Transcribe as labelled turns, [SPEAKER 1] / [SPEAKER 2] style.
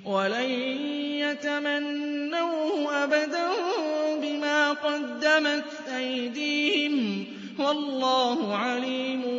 [SPEAKER 1] وَلَن يَتَمَنَّوْهُ أَبَدًا بِمَا قَدَّمَتْ أَيْدِيهِمْ ۗ وَاللَّهُ عَلِيمٌ